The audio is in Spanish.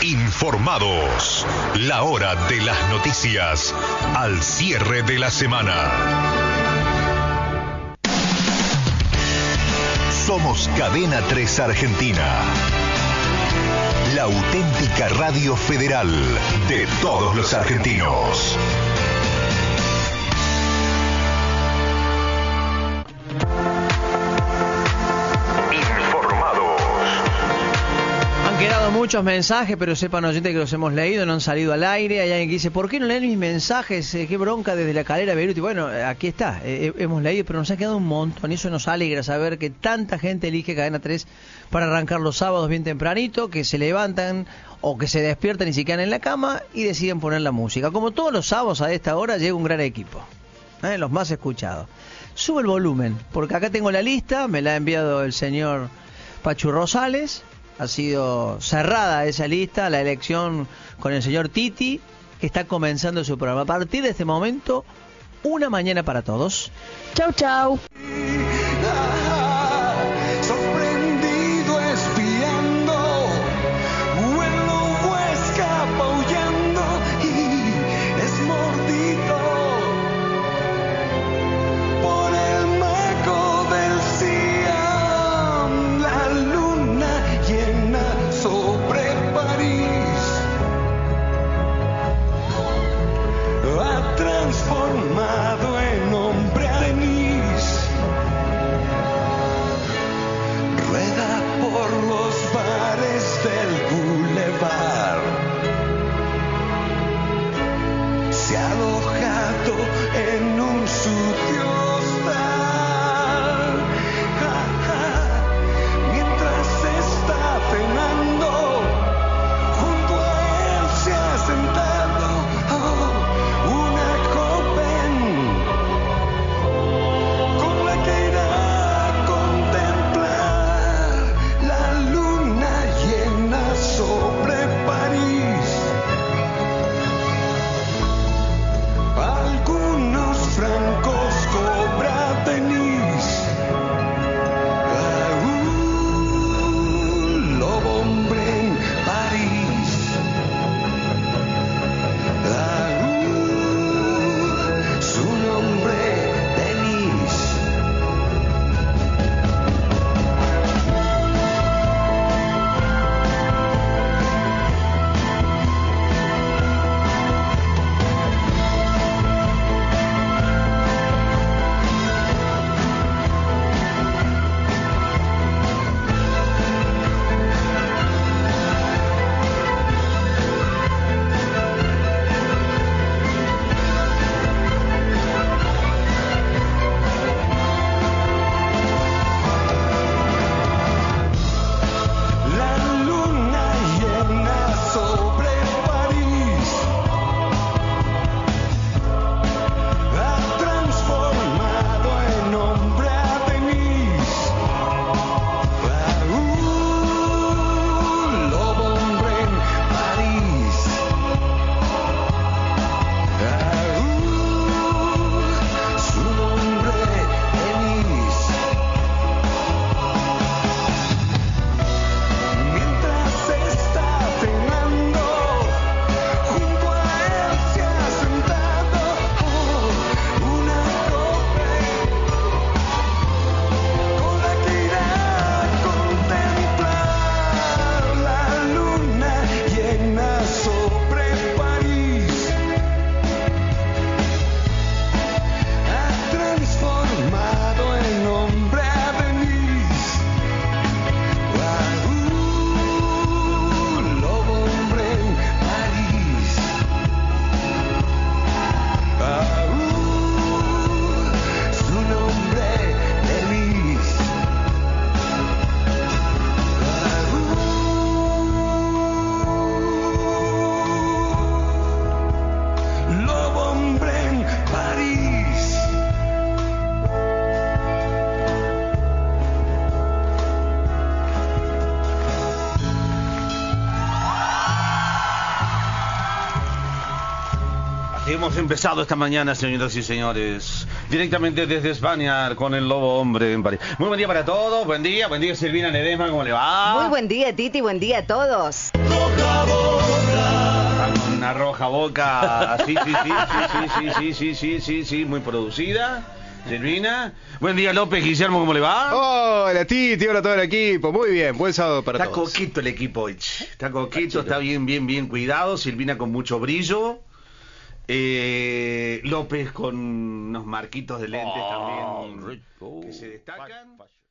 Informados. La hora de las noticias al cierre de la semana. Somos Cadena 3 Argentina. La auténtica radio federal de todos los argentinos. Han quedado muchos mensajes, pero sepan oyentes que los hemos leído, no han salido al aire. Hay alguien que dice, ¿por qué no leen mis mensajes? Qué bronca desde la Calera Beirut. Y bueno, aquí está, hemos leído, pero nos ha quedado un montón. Y eso nos alegra saber que tanta gente elige Cadena 3 para arrancar los sábados bien tempranito, que se levantan o que se despiertan y se quedan en la cama y deciden poner la música. Como todos los sábados a esta hora llega un gran equipo, los más escuchados. Sube el volumen, porque acá tengo la lista, me la ha enviado el señor Pachu Rosales. Ha sido cerrada esa lista, la elección con el señor Titi, que está comenzando su programa. A partir de este momento, una mañana para todos. Chau, chau. Sorprendido espiando, vuelo escapa huyendo y es mordido por el mago del Siam. La luna llena sobre París ha transformado en hombre a Denise. Rueda por los bares del boulevard. Se ha alojado en un sucio hostal. Mientras está cenando, junto a él se ha sentado una joven con la que irá a contemplar la luna llena sobre París. Algunos francos cobra Denise. Un lobo hombre en París. Su nombre Denise. La luna llena sobre París ha transformado en hombre a Denise. Un lobo hombre en París. Su nombre Denise. Mientras está cenando, junto a él se ha sentado una joven con la que irá a contemplar la luna llena sobre París. Ha transformado en hombre a Denise. Un lobo hombre en París. Su nombre Denise. Lobo hombre en París. Así hemos empezado esta mañana, señoras y señores, directamente desde España con el Lobo Hombre en París. Muy buen día para todos, buen día Silvina Ledesma, ¿cómo le va? Muy buen día, Titi, buen día a todos. Roja voz. Una roja boca, sí, muy producida. Silvina. Buen día, López. Guillermo, ¿cómo le va? Hola, Titi, hola a todo el equipo. Muy bien, buen sábado para Está todos. coquito el equipo hoy. Está coquito, está bien cuidado. Silvina con mucho brillo. López con unos marquitos de lentes también que se destacan.